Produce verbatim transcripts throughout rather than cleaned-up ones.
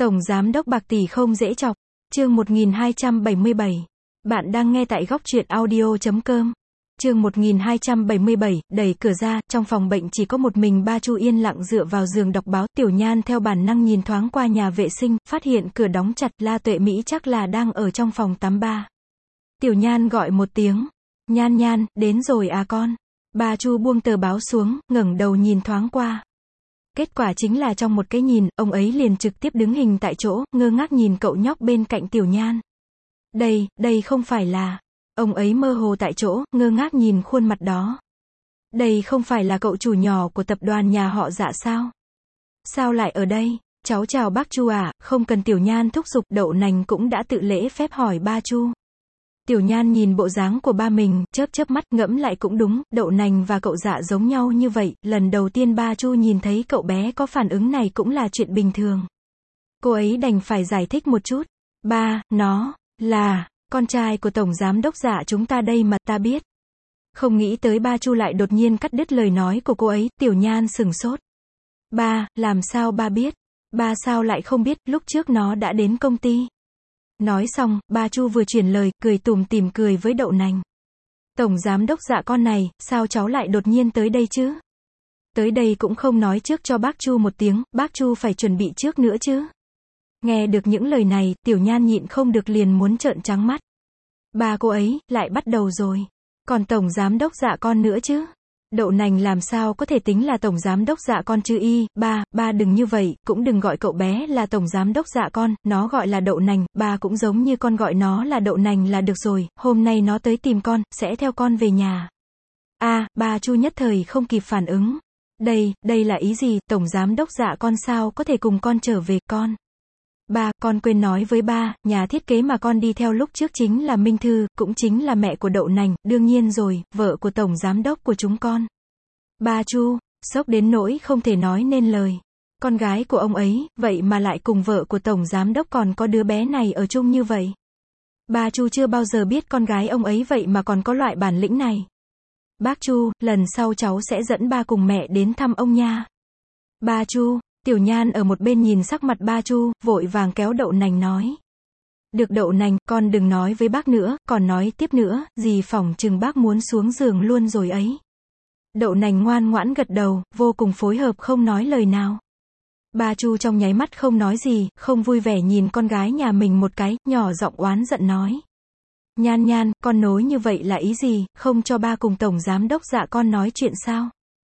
Tổng Giám đốc bạc tỷ không dễ chọc. Chương một nghìn hai trăm bảy mươi bảy. Bạn đang nghe tại góc truyện audio chấm com. Chương một nghìn hai trăm bảy mươi bảy, đẩy cửa ra, trong phòng bệnh chỉ có một mình Ba Chu yên lặng dựa vào giường đọc báo. Tiểu Nhan theo bản năng nhìn thoáng qua nhà vệ sinh, phát hiện cửa đóng chặt, La Tuệ Mỹ chắc là đang ở trong phòng tắm ba. Tiểu Nhan gọi một tiếng. Nhan Nhan, đến rồi à con. Ba Chu buông tờ báo xuống, ngẩng đầu nhìn thoáng qua. Kết quả chính là trong một cái nhìn, ông ấy liền trực tiếp đứng hình tại chỗ, ngơ ngác nhìn cậu nhóc bên cạnh Tiểu Nhan. Đây, đây không phải là... Ông ấy mơ hồ tại chỗ, ngơ ngác nhìn khuôn mặt đó. Đây không phải là cậu chủ nhỏ của tập đoàn nhà họ Dạ sao? Sao lại ở đây? Cháu chào bác Chu à, không cần Tiểu Nhan thúc giục, Đậu Nành cũng đã tự lễ phép hỏi ba Chu. Tiểu Nhan nhìn bộ dáng của ba mình, chớp chớp mắt, ngẫm lại cũng đúng, Đậu Nành và cậu Dạ giống nhau như vậy, lần đầu tiên ba Chu nhìn thấy cậu bé có phản ứng này cũng là chuyện bình thường. Cô ấy đành phải giải thích một chút. Ba, nó, là... con trai của Tổng Giám đốc Dạ chúng ta đây mà, ta biết. Không nghĩ tới ba Chu lại đột nhiên cắt đứt lời nói của cô ấy, Tiểu Nhan sửng sốt. Ba, làm sao ba biết? Ba sao lại không biết, lúc trước nó đã đến công ty. Nói xong, ba Chu vừa chuyển lời, cười tủm tỉm cười với Đậu Nành. Tổng Giám đốc Dạ con này, sao cháu lại đột nhiên tới đây chứ? Tới đây cũng không nói trước cho bác Chu một tiếng, bác Chu phải chuẩn bị trước nữa chứ. Nghe được những lời này, Tiểu Nhan nhịn không được liền muốn trợn trắng mắt. Ba cô ấy, lại bắt đầu rồi. Còn Tổng Giám đốc Dạ con nữa chứ? Đậu Nành làm sao có thể tính là Tổng Giám đốc Dạ con chứ y, ba, ba đừng như vậy, cũng đừng gọi cậu bé là Tổng Giám đốc Dạ con, nó gọi là Đậu Nành, ba cũng giống như con gọi nó là Đậu Nành là được rồi, hôm nay nó tới tìm con, sẽ theo con về nhà. A, à, ba Chu nhất thời không kịp phản ứng. Đây, đây là ý gì, Tổng Giám đốc Dạ con sao có thể cùng con trở về, con? Ba, con quên nói với ba, nhà thiết kế mà con đi theo lúc trước chính là Minh Thư, cũng chính là mẹ của Đậu Nành, đương nhiên rồi, vợ của Tổng Giám đốc của chúng con. Ba Chu, sốc đến nỗi không thể nói nên lời. Con gái của ông ấy, vậy mà lại cùng vợ của Tổng Giám đốc còn có đứa bé này ở chung như vậy. Ba Chu chưa bao giờ biết con gái ông ấy vậy mà còn có loại bản lĩnh này. Bác Chu, lần sau cháu sẽ dẫn ba cùng mẹ đến thăm ông nha. Ba Chu. Tiểu Nhan ở một bên nhìn sắc mặt ba Chu, vội vàng kéo Đậu Nành nói. Được Đậu Nành, con đừng nói với bác nữa, còn nói tiếp nữa, dì phỏng chừng bác muốn xuống giường luôn rồi ấy. Đậu Nành ngoan ngoãn gật đầu, vô cùng phối hợp không nói lời nào. Ba Chu trong nháy mắt không nói gì, không vui vẻ nhìn con gái nhà mình một cái, nhỏ giọng oán giận nói. Nhan Nhan, con nối như vậy là ý gì, không cho ba cùng Tổng Giám đốc Dạ con nói chuyện sao?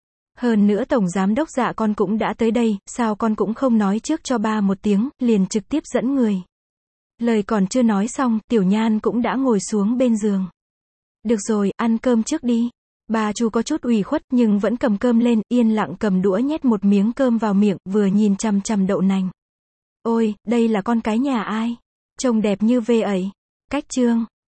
Hơn nữa Tổng Giám đốc Dạ con cũng đã tới đây, sao con cũng không nói trước cho ba một tiếng, liền trực tiếp dẫn người. Lời còn chưa nói xong, Tiểu Nhan cũng đã ngồi xuống bên giường. Được rồi, ăn cơm trước đi. Ba Chu có chút ủy khuất nhưng vẫn cầm cơm lên, yên lặng cầm đũa nhét một miếng cơm vào miệng, vừa nhìn chằm chằm Đậu Nành. Ôi, đây là con cái nhà ai? Trông đẹp như vê ấy. Cách trương.